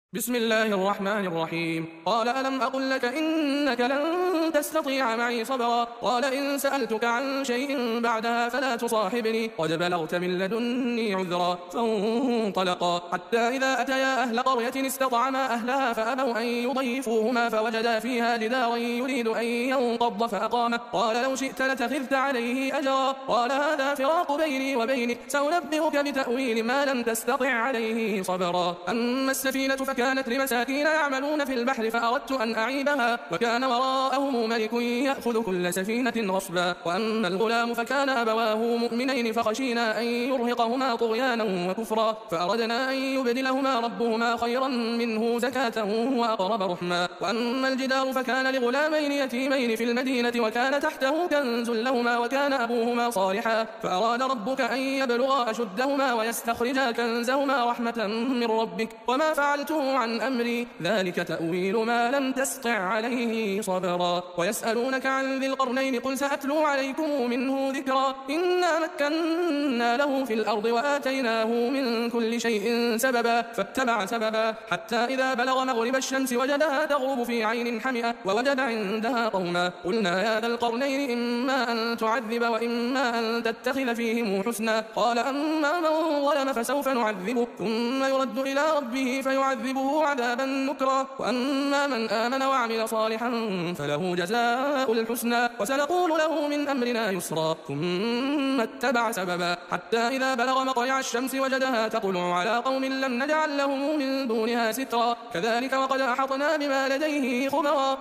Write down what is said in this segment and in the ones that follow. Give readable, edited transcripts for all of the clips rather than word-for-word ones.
بسم الله الرحمن الرحيم. قال ألم أقل لك إنك لن تستطيع معي صبرا. قال إن سألتك عن شيء بعدها فلا تصاحبني قد بلغت من لدني عذرا. فانطلقا حتى إذا أتيا أهل قرية استطعما أهلها فأبوا أن يضيفوهما فوجدا فيها جدارا يريد أن ينقض فأقامه. قال لو شئت لاتخذت عليه أجرا. قال هذا فراق بيني وبينك سأنبئك بتأويل ما لم تستطع عليه صبرا. أما السفينة كانت لمساكين يعملون في البحر فأردت أن أعيبها وكان وراءهم ملك يأخذ كل سفينة غصبا. وأما الغلام فكان أبواه مؤمنين فخشينا أن يرهقهما طغيانا وكفرا فأردنا أن يبدلهما ربهما خيرا منه زكاة وأقرب رحما. وأما الجدار فكان لغلامين يتيمين في المدينة وكان تحته كنز لهما وكان أبوهما صالحا فأراد ربك أن يبلغا أشدهما ويستخرجا كنزهما رحمة من ربك وما فعلته عن أمري ذلك تأويل ما لم تسطع عليه صبرا. ويسألونك عن ذي القرنين قل سأتلو عليكم منه ذكرا. إنا مكنا له في الأرض وآتيناه من كل شيء سببا فاتبع سببا حتى إذا بلغ مغرب الشمس وجدها تغرب في عين حمئة ووجد عندها قوما قلنا يا ذا القرنين إما أن تعذب وإما أن تتخذ فيهم حسنا. قال أما من ظلم فسوف نعذبه ثم يرد إلى ربه فيعذبه عذابا نكرا. وأما من آمن وعمل صالحا فله جزاء الحسنى وسنقول له من أمرنا يسرا. ثم اتبع سببا حتى إذا بلغ مطلع الشمس وجدها تطلع على قوم لم نجعل لهم من دونها سترا كذلك وقد أحطنا بما لديه خبرا.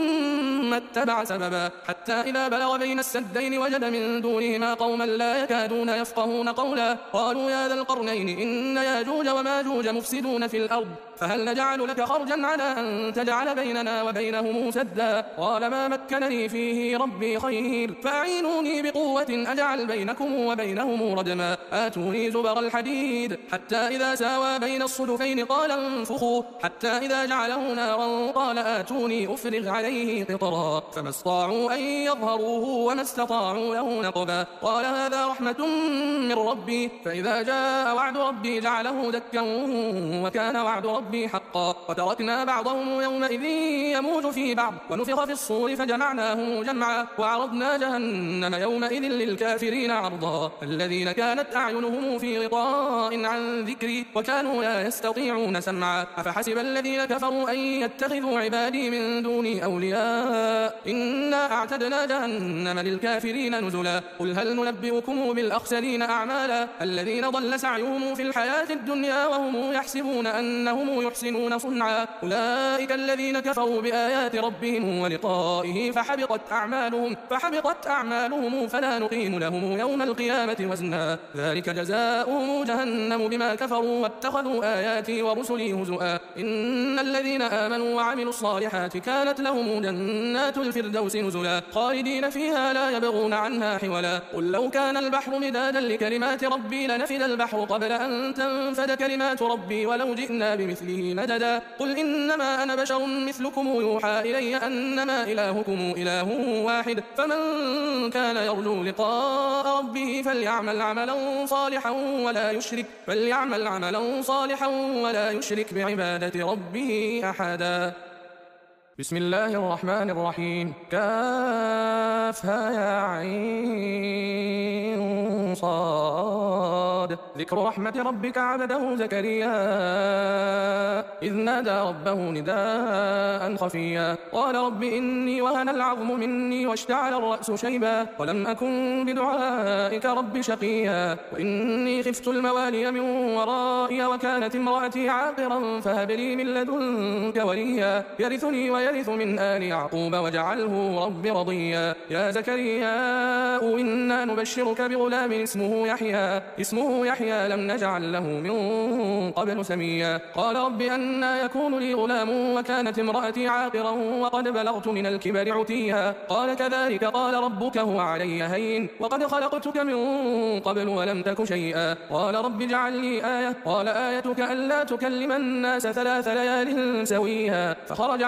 ثم اتبع سببا حتى إذا بلغ بين السدين وجد من دونهما قوما لا يكادون يفقهون قولا قالوا يا ذا القرنين إن ياجوج وماجوج مفسدون في الأرض فهل نجعل لك خرجا على أن تجعل بيننا وبينهم سدا. قال ما مكنني فيه ربي خير فأعينوني بقوة أجعل بينكم وبينهم ردما. آتوني زبر الحديد حتى إذا ساوى بين الصدفين قال انفخوا حتى إذا جعله نارا قال آتوني أفرغ عليه قطرا فما استطاعوا أن يظهروه وما استطاعوا له نقبا. قال هذا رحمة من ربي فإذا جاء وعد ربي جعله دكا وكان وعد ربي حقا. وتركنا بعضهم يومئذ يموج في بعض ونفخ في الصور فجمعناهم جمعا وعرضنا جهنم يومئذ للكافرين عرضا. الذين كانت أعينهم في غطاء عن ذكري وكانوا لا يستطيعون سمعا. أفحسب الذين كفروا أن يتخذوا عبادي من دوني أولياء إنا أعتدنا جهنم للكافرين نزلا. قل هل ننبئكم بالأخسرين أعمالا الذين ضل سعيهم في الحياة الدنيا وهم يحسبون أنهم يحسنون صنعا. أولئك الذين كفروا بآيات ربهم ولقائه فحبطت أعمالهم فلا نقيم لهم يوم القيامة وزنا. ذلك جزاؤهم جهنم بما كفروا واتخذوا آياتي ورسلي هزؤا. إن الذين آمنوا وعملوا الصالحات كانت لهم جنات الفردوس نزلا خالدين فيها لا يبغون عنها حولا. قل لو كان البحر مدادا لكلمات ربي لنفد البحر قبل أن تنفد كلمات ربي ولو جئنا بمثله مددا. قل إنما أنا بشر مثلكم يوحى إلي أنما إلهكم إله واحد فمن كان يرجو لقاء ربه فليعمل عملا صالحا ولا يشرك بعبادة ربه أحدا. بسم الله الرحمن الرحيم. كافها يا عين صاد ذكر رحمة ربك عبده زكريا إذ نادى ربه نداء خفيا قال رب إني وهن العظم مني واشتعل الرأس شيبا ولم أكن بدعائك رب شقيا وإني خفت الموالي من ورائي وكانت امرأتي عاقرا فهب لي من لدنك وليا يرثني ويرث من آل يعقوب واجعله رب رضيا. يا زكريا إنا نبشرك بغلام اسمه يحيى لم نجعل له من قبل سميا. قال رب أنى يكون لي غلام وكانت امرأتي عاقرا وقد بلغت من الكبر عتيا. قال كذلك قال ربك هو علي هين وقد خلقتك من قبل ولم تك شيئا. قال رب اجعل لي آية قال آيتك ألا تكلم الناس 3 ليال سويا. فخرج على قوم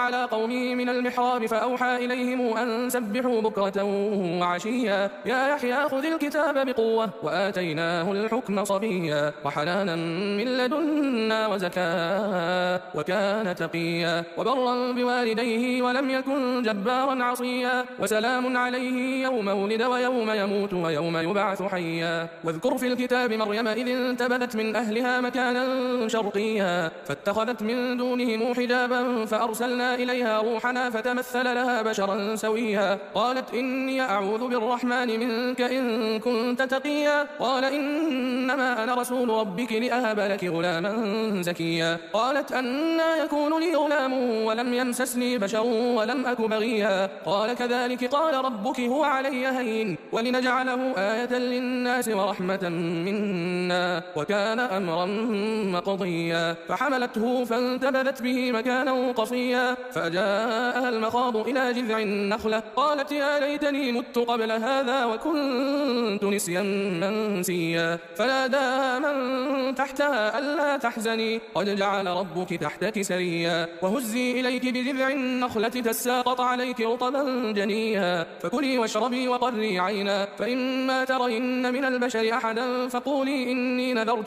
قومه من المحراب فأوحى إليهم أن سبحوا بكرة وعشيا يا يحيى خذ الكتاب بقوة وآتيناه الحكم صبيا وحنانا من لدنا وزكاة وكان تقيا وبرا بوالديه ولم يكن جبارا عصيا وسلام عليه يوم ولد ويوم يموت ويوم يبعث حيا واذكر في الكتاب مريم إذ انتبذت من أهلها مكانا شرقيا فاتخذت من دونهم حجابا فأرسلنا إليها روحنا فتمثل لها بشرا سويا قالت إني أعوذ بالرحمن منك إن كنت تقيا قال إنما أنا رسول ربك لأهب لك غلاما زكيا قالت أنى يكون لي غلام ولم يمسسني بشر ولم أك بغيا قال كذلك قال ربك هو علي هين ولنجعله آية للناس ورحمة منا وكان أمرا مقضيا فحملته فانتبذت به مكانا قصيا فجاءها المخاض إلى جذع النخلة قالت يا ليتني مت قبل هذا وكنت نسيا منسيا فناداها من تحتها ألا تحزني قد جعل ربك تحتك سريا وهزي إليك بجذع النخلة تساقط عليك رطبا جنيا فكلي واشربي وقري عينا فإما ترين من البشر أحدا فقولي إني نذرت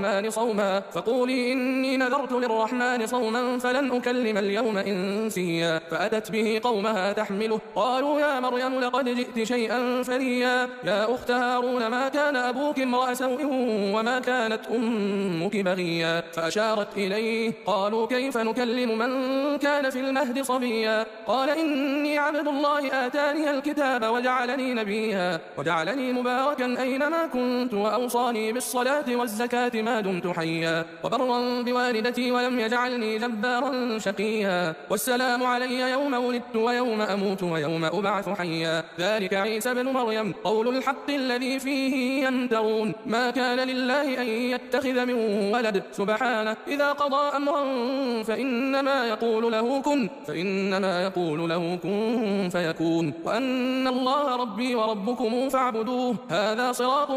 للرحمن صوما فلن أكلم اليوم إنسيا فأتت به قومها تحمله قالوا يا مريم لقد جئت شيئا فريا يا أخت هارون ما كان أبوك امرأ سوء وما كانت أمك بغيا فأشارت إليه قالوا كيف نكلم من كان في المهد صبيا قال إني عبد الله آتاني الكتاب وجعلني نبيا وجعلني مباركا أينما كنت وأوصاني بالصلاة والزكاة ما دمت حيا وبرا بوالدتي ولم يجعلني جبارا شقيا والسلام علي يوم ولدت ويوم أموت ويوم أبعث حيا ذلك عيسى بن مريم قول الحق الذي فيه يمترون ما كان لله أن يتخذ من ولد سبحانه إذا قضى أمرا فإنما يقول له كن فيكون وأن الله ربي وربكم فاعبدوه هذا صراط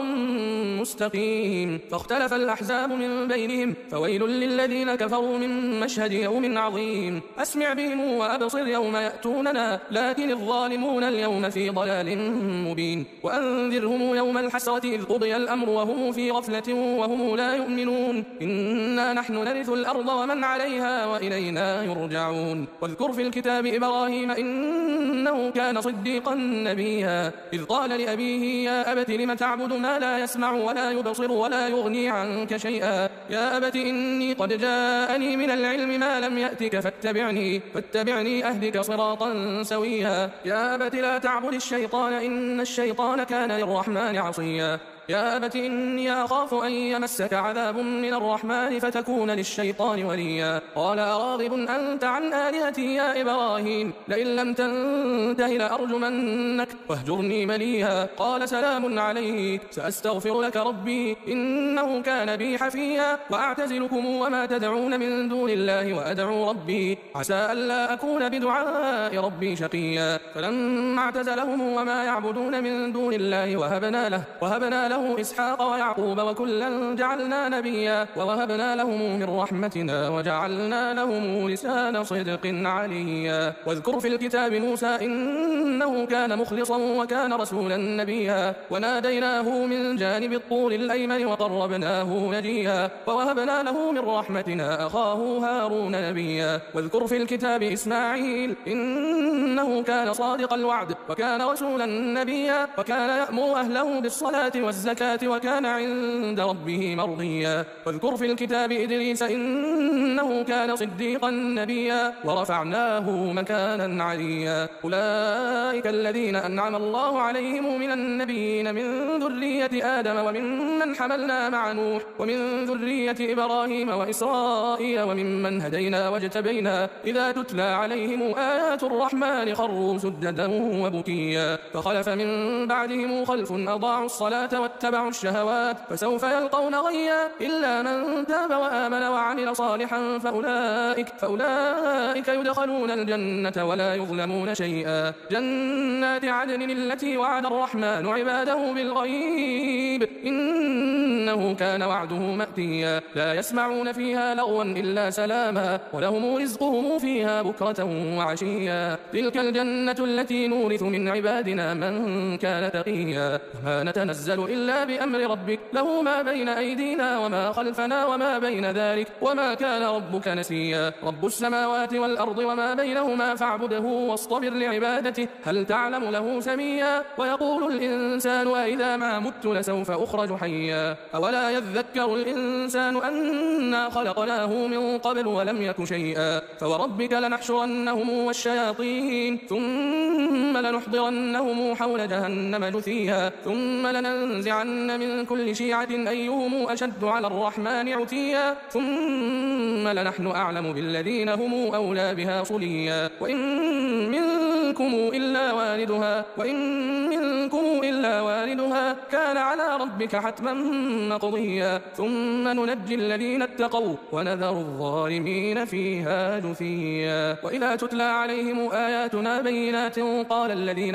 مستقيم فاختلف الأحزاب من بينهم فويل للذين كفروا من مشهد يوم عظيم أسمع بهم وأبصر يوم يأتوننا لكن الظالمون اليوم في ضلال مبين وأنذرهم يوم الحسرة إذ قضي الأمر وهم في غفلة وهم لا يؤمنون إنا نحن نرث الأرض ومن عليها وإلينا يرجعون واذكر في الكتاب إبراهيم إنه كان صديقا نبيا إذ قال لأبيه يا أبت لم تعبد ما لا يسمع ولا يبصر ولا يغني عنك شيئا يا أبت إني قد جاءني من العلم ما لم يأتك فاتبعني أهدك صراطا سويا يا أبت لا تعبد الشيطان إن الشيطان كان للرحمن عصيا يا أبت إني أخاف أن يمسك عذاب من الرحمن فتكون للشيطان وليا قال أراغب أنت عن آلهتي يا إبراهيم لئن لم تنته لأرجمنك واهجرني مليا قال سلام عليك سأستغفر لك ربي إنه كان بي حفيا وأعتزلكم وما تدعون من دون الله وأدعو ربي عسى ألا أكون بدعاء ربي شقيا فلما اعتزلهم وما يعبدون من دون الله وهبنا له إسحاق ويعقوب وكلا جعلنا نبيا ووهبنا لهم من رحمتنا وجعلنا لهم لسان صدق عليا واذكر في الكتاب موسى إنه كان مخلصا وكان رسولا نبيا وناديناه من جانب الطور الأيمن وقربناه نجيا ووهبنا له من رحمتنا أخاه هارون نبيا واذكر في الكتاب إسماعيل إنه كان صادق الوعد وكان رسولا نبيا وكان يأمر أهله بالصلاة والزكاة وكان عند ربه مرضيا واذكر في الكتاب إدريس إنه كان صديقا نبيا ورفعناه مكانا عليا أولئك الذين أنعم الله عليهم من النبيين من ذرية آدم وممن حملنا مع نوح ومن ذرية إبراهيم وإسرائيل وممن هدينا واجتبينا إذا تتلى عليهم آيات الرحمن خروا سجدا وبكيا فخلف من بعدهم خلف أضاعوا الصلاة واتبعوا الشهوات فسوف يلقون غيا إلا من تاب وآمن وعمل صالحا فأولئك يدخلون الجنة ولا يظلمون شيئا. جنات عدن التي وعد الرحمن عباده بالغيب إنه كان وعده مأتيا. لا يسمعون فيها لغوا إلا سلاما ولهم رزقهم فيها بكرة وعشيا. تلك الجنة التي نورث من عبادنا من كان تقيا. وما نتنزل إلا بأمر ربك له ما بين أيدينا وما خلفنا وما بين ذلك وما كان ربك نسيا. رب السماوات والأرض وما بينهما فاعبده واصطبر لعبادته هل تعلم له سميا. ويقول الإنسان أإذا ما مت لسوف أخرج حيا. أولا يذكر الإنسان أنا خلقناه من قبل ولم يك شيئا. فوربك لنحشرنهم والشياطين ثم لنحضرنهم حول جهنم جثيا ثم لننزعن من كل شيعة أيهم أشد على الرحمن عتيا ثم لنحن أعلم بالذين هم أولى بها صليا. وإن منكم إلا واردها كان على ربك حتما مقضيا ثم ننجي الذين اتقوا ونذر الظالمين فيها جثيا. وإذا تتلى عليهم آياتنا بينات قال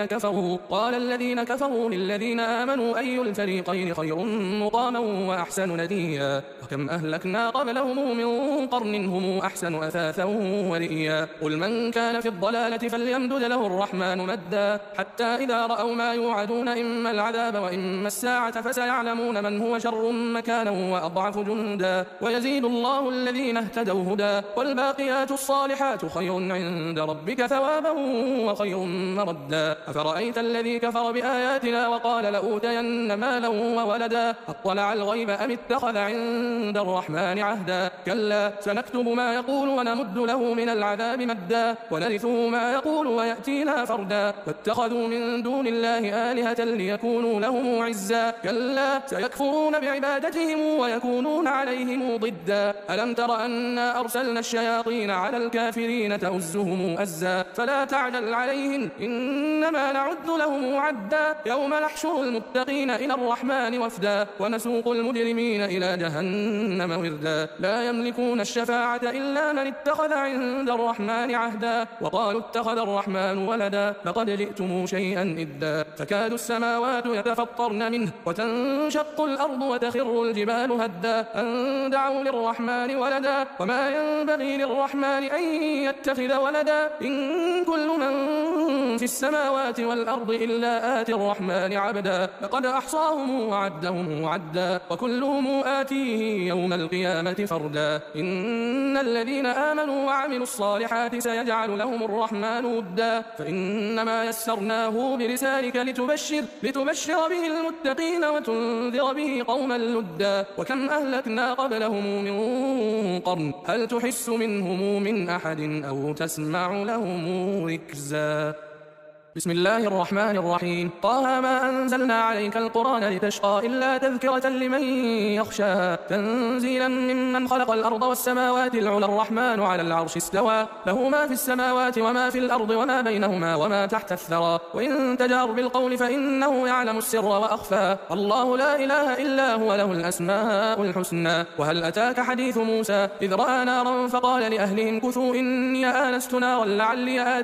الذين كفروا للذين آمنوا أي الفريقين خير مقاما وأحسن نديا. وكم أهلكنا قبلهم من قرن هم أحسن أثاثا ورئيا. قل من كان في الضلالة فليمدد له الرحمن مدا حتى إذا رأوا ما يوعدون إما العذاب وإما الساعة فسيعلمون من هو شر مكانا وأضعف جندا. ويزيد الله الذين اهتدوا هدى والباقيات الصالحات خير عند ربك ثوابا وخير مردا. أفرأيت الذي كفر بآياتنا وقال لأوتين مالا وولدا أطلع الغيب أم اتخذ عند الرحمن عهدا. كلا سنكتب ما يقول ونمد له من العذاب مدا ونرثه ما يقول ويأتينا فردا. واتخذوا من دون الله آلهة ليكونوا لهم عزا. كلا سيكفرون بعبادتهم ويكونون عليهم ضدا. ألم تر أنا أرسلنا الشياطين على الكافرين تؤزهم أزا فلا تعجل عليهم إنما نعد لهم عدا. يوم نحشر المتقين إلى الرحمن وفدا ونسوق المجرمين إلى جهنم وردا. لا يملكون الشفاعة إلا من اتخذ عند الرحمن عهدا. وقالوا اتخذ الرحمن ولدا لقد جئتم شيئا إدا. تكاد السماوات يتفطرن منه وتنشق الأرض وتخر الجبال هدا أن دعوا للرحمن ولدا وما ينبغي للرحمن أن يتخذ ولدا. إن كل من في السماوات والأرض إلا آتي الرحمن عبدا لقد أحصاهم وعدهم عدا وكلهم آتيه يوم القيامة فردا. إن الذين آمنوا وعملوا الصالحات سيجعل لهم الرحمن ودا فإنما يسرناه بلسانك لتبشر به المتقين وتنذر به قوما لدا. وكم أهلكنا قبلهم من قرن هل تحس منهم من أحد أو تسمع لهم ركزا. بسم الله الرحمن الرحيم. طه ما أنزلنا عليك القرآن لتشقى إلا تذكرة لمن يخشى تنزيلا ممن خلق الأرض والسماوات العلى الرحمن على العرش استوى له ما في السماوات وما في الأرض وما بينهما وما تحت الثرى. وإن تجهر بالقول فإنه يعلم السر وأخفى الله لا إله إلا هو له الأسماء الحسنى. وهل أتاك حديث موسى إذ رأى نارا فقال لأهلهم كثوا إني آنست نارا لعلي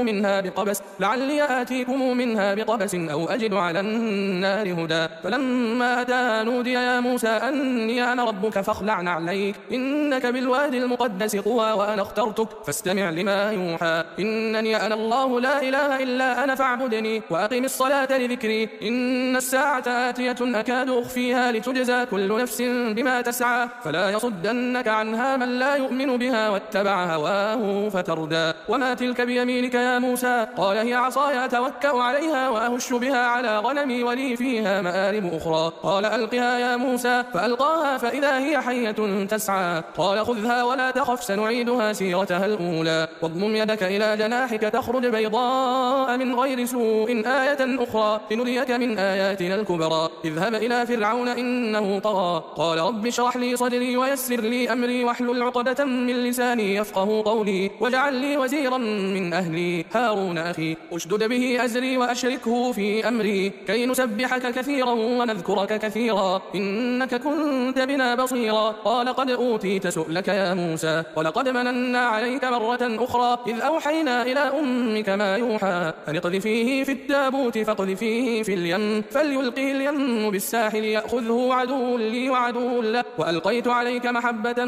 آتيكم منها بقبس أو أجد على النار هدى. فلما أتاها نودي يا موسى أني أنا ربك فاخلع عليك إنك بالوادي المقدس طوى وأنا اخترتك فاستمع لما يوحى. إنني أنا الله لا إله إلا أنا فاعبدني وأقم الصلاة لذكري. إن الساعة آتية أكاد أخفيها لتجزى كل نفس بما تسعى فلا يصدنك عنها من لا يؤمن بها واتبع هواه فتردى. وما تلك بيمينك يا موسى قال هي عصاي أتوكأ عليها وأهش بها على غنمي ولي فيها مآرب أخرى. قال ألقها يا موسى فألقاها فإذا هي حية تسعى. قال خذها ولا تخف سنعيدها سيرتها الأولى. واضمم يدك إلى جناحك تخرج بيضاء من غير سوء آية أخرى لنريك من آياتنا الكبرى. اذهب إلى فرعون إنه طغى. قال رب اشرح لي صدري ويسر لي أمري واحلل عقدة من لساني يفقه قولي واجعل لي وزيرا من أهلي هارون أخي اشدد اشدد به أزري وأشركه في أمري كي نسبحك كثيرا ونذكرك كثيرا إنك كنت بنا بصيرا قال قد أوتيت سؤلك يا موسى ولقد مننا عليك مرة أخرى إذ أوحينا إلى أمك ما يوحى أن اقذفيه في التابوت فاقذفيه في اليم فليلقه اليم بالساحل يأخذه عدو لي وعدو له وألقيت عليك محبة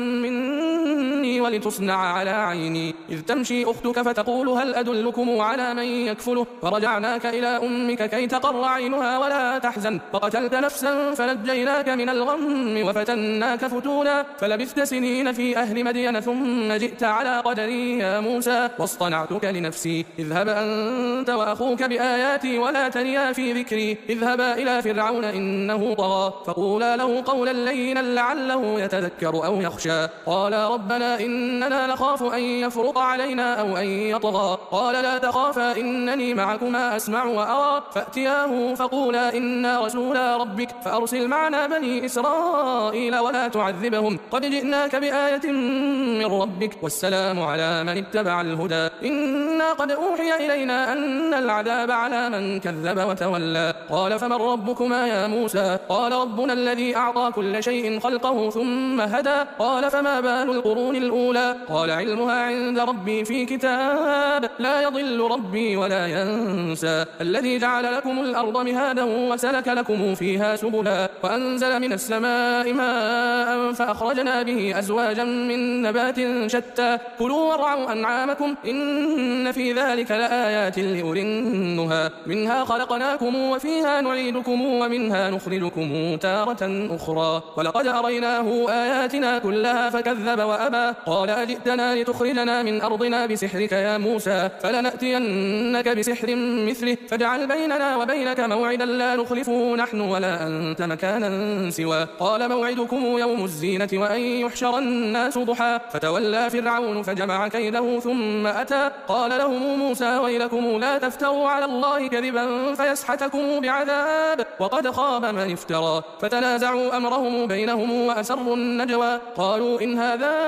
مني ولتصنع على عيني إذ تمشي أختك فتقول هل أدلكم على من يكفله فرجعناك إلى أمك كي تقر عينها ولا تحزن فقتلت نفسا فنجيناك من الغم وفتناك فتونا فلبثت سنين في أهل مدين ثم جئت على قدري يا موسى واصطنعتك لنفسي اذهب أنت وأخوك بآياتي ولا تنيا في ذكري اذهبا إلى فرعون إنه طغى فقولا له قولا لينا لعله يتذكر أو يخشى قالا ربنا إننا نخاف أن يفرط علينا أو أن يطغى قال لا تخافا إنني معكما أسمع وأرى فأتياه فقولا إنا رسولا ربك فأرسل معنا بني إسرائيل ولا تعذبهم قد جئناك بآية من ربك والسلام على من اتبع الهدى إنا قد أوحي إلينا أن العذاب على من كذب وتولى قال فمن ربكما يا موسى قال ربنا الذي أعطى كل شيء خلقه ثم هدى قال فما بال القرون الأولى قال علمها عند ربي في كتاب لا يضل ربي ولا ينسى الذي جعل لكم الأرض مهادا وسلك لكم فيها سبلا وأنزل من السماء ماء فأخرجنا به أزواجا من نبات شتى كلوا وارعوا أنعامكم إن في ذلك لآيات لأولي النهى منها خلقناكم وفيها نعيدكم ومنها نخرجكم تارة أخرى ولقد أريناه آياتنا كلها فكذب وأبى قال أجئتنا لتخرجنا من أرضنا بسحرك يا موسى فلنأتينك بسحر مثله فاجعل بيننا وبينك موعدا لا نخلفه نحن ولا أنت مكانا سوى قال موعدكم يوم الزينة وأن يحشر الناس ضحى فتولى فرعون فجمع كيده ثم أتى قال لهم موسى ويلكم لا تفتروا على الله كذبا فيسحتكم بعذاب وقد خاب من افترى فتنازعوا أمرهم بينهم وأسروا النجوى قالوا إن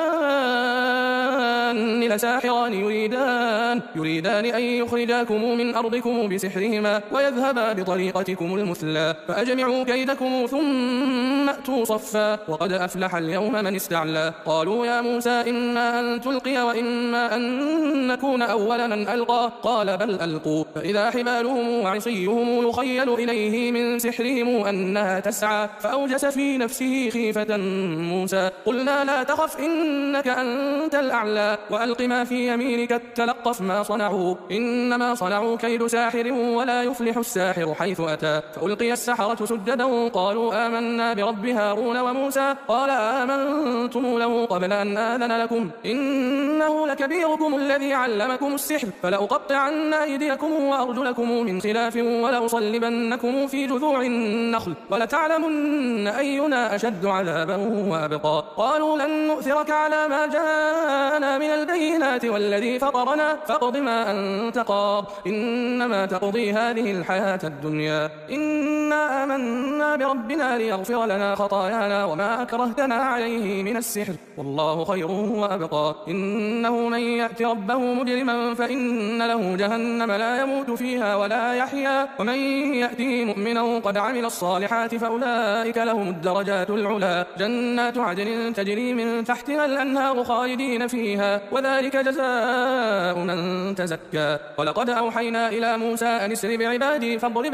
هذان لساحران يريدان أن يخرجاكم من أرضكم بسحرهما ويذهبا بطريقتكم المثلى فأجمعوا كيدكم ثم أتوا صفا وقد أفلح اليوم من استعلى قالوا يا موسى إما أن تلقي وإما أن نكون أول من ألقى قال بل ألقوا فإذا حبالهم وعصيهم يخيل إليه من سحرهم أنها تسعى فأوجس في نفسه خيفة موسى قلنا لا تخف إنك أنت الأعلى وألق ما في يمينك تلقف ما صنعوا إنما صنعوا كيد ساحر ولا يفلح الساحر حيث أتى فألقي السحرة سجدا قالوا آمنا برب هارون وموسى قال آمنتم له قبل أن آذن لكم إنه لكبيركم الذي علمكم السحر فلأقطعن أيديكم وأرجلكم من خلاف ولأصلبنكم في جذوع النخل ولتعلمن أينا أشد عذابا وأبقى قالوا لن نؤثرك على ما جاءنا من البينات والذي فطرنا فاقض ما أنت قاض إنما تقضي هذه الحياة الدنيا إنا آمنا بربنا ليغفر لنا خطايانا وما أكرهتنا عليه من السحر والله خير وأبقى إنه من يأت ربه مجرما فإن له جهنم لا يموت فيها ولا يحيا ومن يأتي مؤمنا قد عمل الصالحات فأولئك لهم الدرجات العلا جنات عدن تجري من تحتها الأنهار خالدين فيها وذلك جزاء من تزكى ولقد أوحينا إلى موسى أن اسر بعبادي فاضرب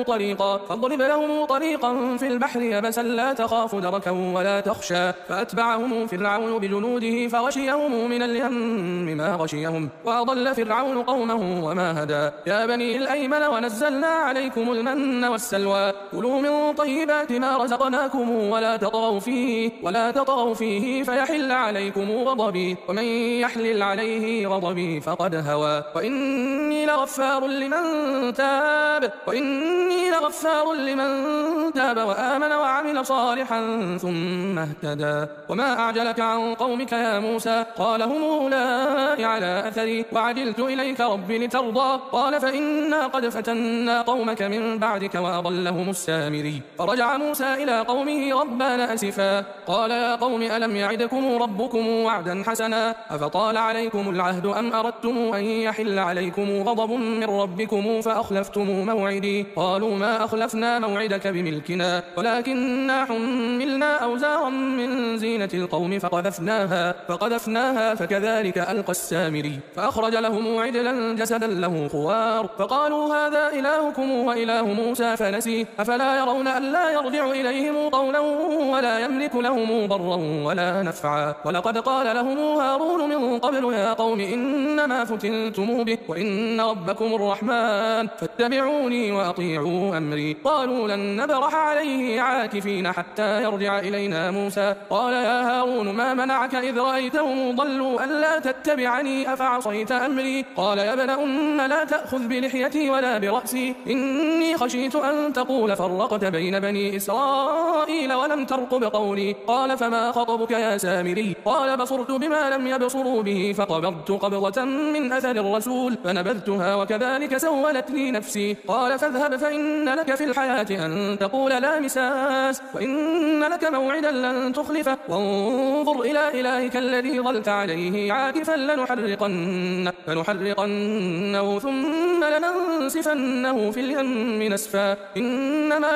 لهم طريقا في البحر يبسا لا تخاف دركا ولا تخشى فأتبعهم فرعون بجنوده فغشيهم من اليم ما غشيهم وأضل فرعون قومه وما هدى يا بني الأيمن ونزلنا عليكم المن والسلوى كلوا من طيبات ما رزقناكم ولا تطغوا فيه فيحل عليكم غضبي ومن يحلل عليه غضبي فقد هوى وإني لغفار لمن تاب وآمن وعمل صالحا ثم اهتدى وما أعجلك عن قومك يا موسى قال هم أولئك على أثري وعجلت إليك ربي لترضى قال فإنا قد فتنا قومك من بعدك وأضلهم السامري فرجع موسى إلى قومه غضبان أسفا قال يا قوم ألم يعدكم ربكم وعدا حسنا أفطال عليكم العهد أم أردتم أن يحل عليكم غضب غضب من ربكم فأخلفتم موعدي. قالوا ما أخلفنا موعدك بملكنا ولكننا حملنا أوزارا من زينة القوم فقذفناها فكذلك ألقى السامري. فأخرج لهم عجلا جسدا له خوار فقالوا هذا إلهكم وإله موسى فنسي. أفلا يرون ألا يرجع إليهم قولا ولا يملك لهم ضرا ولا نفعا. ولقد قال لهم هارون من قبل يا قوم إنما فتنتم به وإن ربكم الرحمن فاتبعوني وأطيعوا أمري. قالوا لن نبرح عليه عاكفين حتى يرجع إلينا موسى. قال يا هارون ما منعك إذ رأيتهم ضلوا ألا تتبعني أفعصيت أمري. قال يا ابن أم لا تأخذ بلحيتي ولا برأسي إني خشيت أن تقول فرقت بين بني إسرائيل ولم ترقب قولي. قال فما خطبك يا سامري؟ قال بصرت بما لم يبصروا به فقبضت قبضة من أثر الرسول فنبذتها وكذلك سولت لي نفسي. قال فاذهب فإن لك في الحياة أن تقول لا مساس وإن لك موعدا لن تخلفه وانظر إلى إلهك الذي ظلت عليه عاكفا لنحرقنه ثم لننسفنه في اليم نسفا. إنما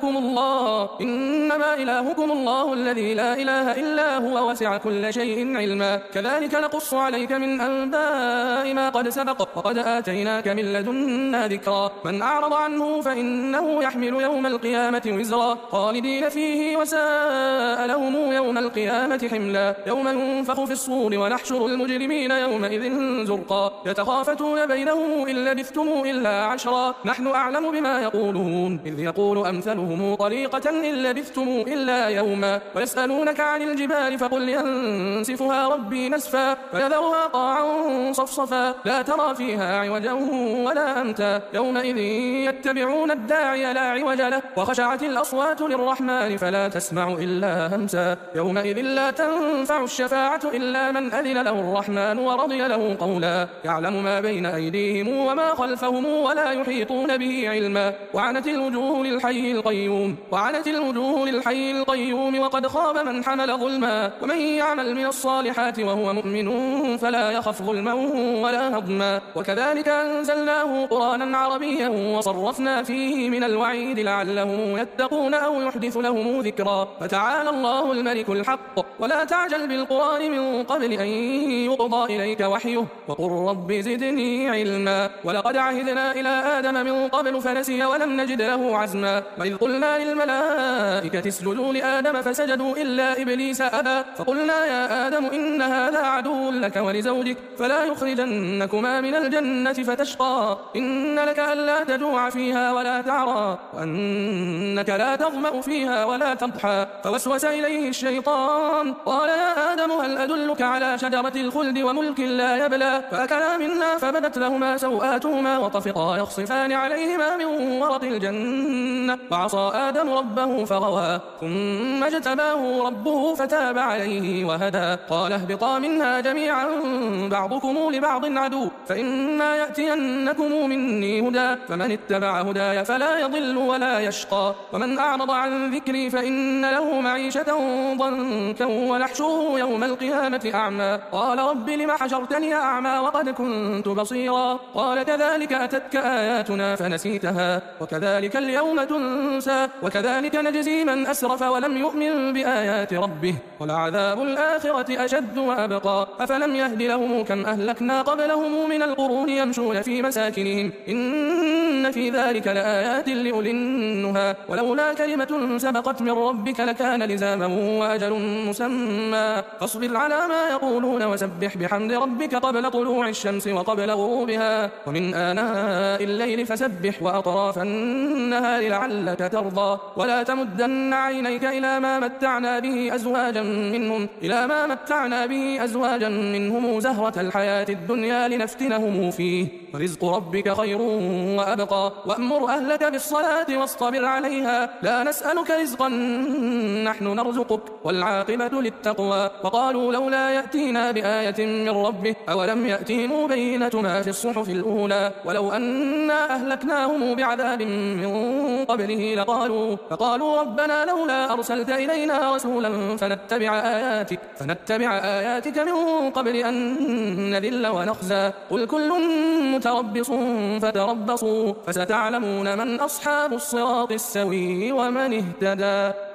إلهكم الله الذي لا إله إلا هو وسع كل شيء علما. كذلك نقص عليك من أنباء ما قد سبق وقد آتيناك من لدنا ذكرا. من أعرض عنه فإنه يحمل يوم القيامة وزرا خالدين فيه وساء لهم يوم القيامة حملا. يوم ينفخ في الصور ونحشر المجرمين يومئذ زرقا يتخافتون بينهم إن لبثتم إلا عشرا نحن أعلم بما يقولون إذ يقول أمثلهم طريقة إن لبثتم إلا يوما. ويسألونك عن الجبال فقل ينسفها ربي نسفا فيذرها قاعا صفصفا لا ترى فيها عوجا ولا أمتا. يومئذ يتبعون الداعي لا عوج له وخشعت الأصوات للرحمن فلا تسمع إلا همسا. يومئذ لا تنفع الشفاعة إلا من أذن له الرحمن ورضي له قولا. يعلم ما بين أيديهم وما خلفهم ولا يحيطون به علما. وعنت الوجوه للحي القيوم وقد خاب من حمل ظلما. ومن يعمل من الصالحات وهو مؤمن فلا يخف ظلما ولا هضما. وكذلك أنزلناه قرآنا عربيا وصرفنا فيه من الوعيد لعلهم يتقون أو يحدث لهم ذكرا. فتعالى الله الملك الحق ولا تعجل بالقرآن من قبل أن يقضى إليك وحيه وقل رب زدني علما. ولقد عهدنا إلى آدم من قبل فنسي ولم نجد له عزما. وإذ قلنا للملائكة اسجدوا لآدم فسجدوا إلا إبليس أبى فقلنا يا آدم إن هذا عدو لك ولزوجك فلا يخرجنكما من الجنة فتشقى. إن لك ألا تجوع فيها ولا تعرى وأنك لا تظمأ فيها ولا تضحى. فوسوس إليه الشيطان قال يا آدم هل أدلك على شجرة الخلد وملك لا يبلى. فأكلا منها فبدت لهما سوآتهما وطفقا يخصفان عليهما من ورق الجنة. وعصى آدم ربه فغوى ثم اجتباه ربه فتاب عليه وهدى. قال اهبطا منها جميعا بعضكم لبعض عدو فإما يأتينكم مني هدى فمن اتبع هداي فلا يضل ولا يشقى. ومن أعرض عن ذكري فإن له معيشة ضنكا ونحشره يوم القيامة أعمى. قال رب لم حشرتني أعمى وقد كنت بصيرا. قال كذلك أتتك آياتنا فنسيتها وكذلك اليوم تنسى. وكذلك نجزي من أسرف ولم يؤمن بآيات ربه ولعذاب الآخرة أشد وأبقى. أفلم يهد لهم كم أهلكنا قبلهم من القرون يمشون في مساكنهم إن في ذلك لآيات لأولي النهى. ولولا كلمة سبقت من ربك لكان لزاما وأجل مسمى. فاصبر على ما يقولون وسبح بحمد ربك قبل طلوع الشمس وقبل غروبها ومن آناء الليل فسبح وأطراف النهار لعلك ترضى. ولا تمدن عينيك إلى ما متعنا به أزواجا منهم زهرة الحياة الدنيا لنفتنهم فيه ورزق ربك خير وأبقى. وأمر أهلك بالصلاة واصطبر عليها لا نسألك رزقا نحن نرزقك والعاقبة للتقوى. وقالوا لولا يأتينا بآية من ربه أولم يأتهم بينة ما في الصحف الأولى ولو أنا أهلكناهم بعذاب من قبله فقالوا ربنا لولا أرسلت إلينا رسولا فنتبع آياتك من قبل أن نذل ونخزى قل كل متربص فتربصوا فستعلمون من أصحاب الصراط السوي ومن اهتدى.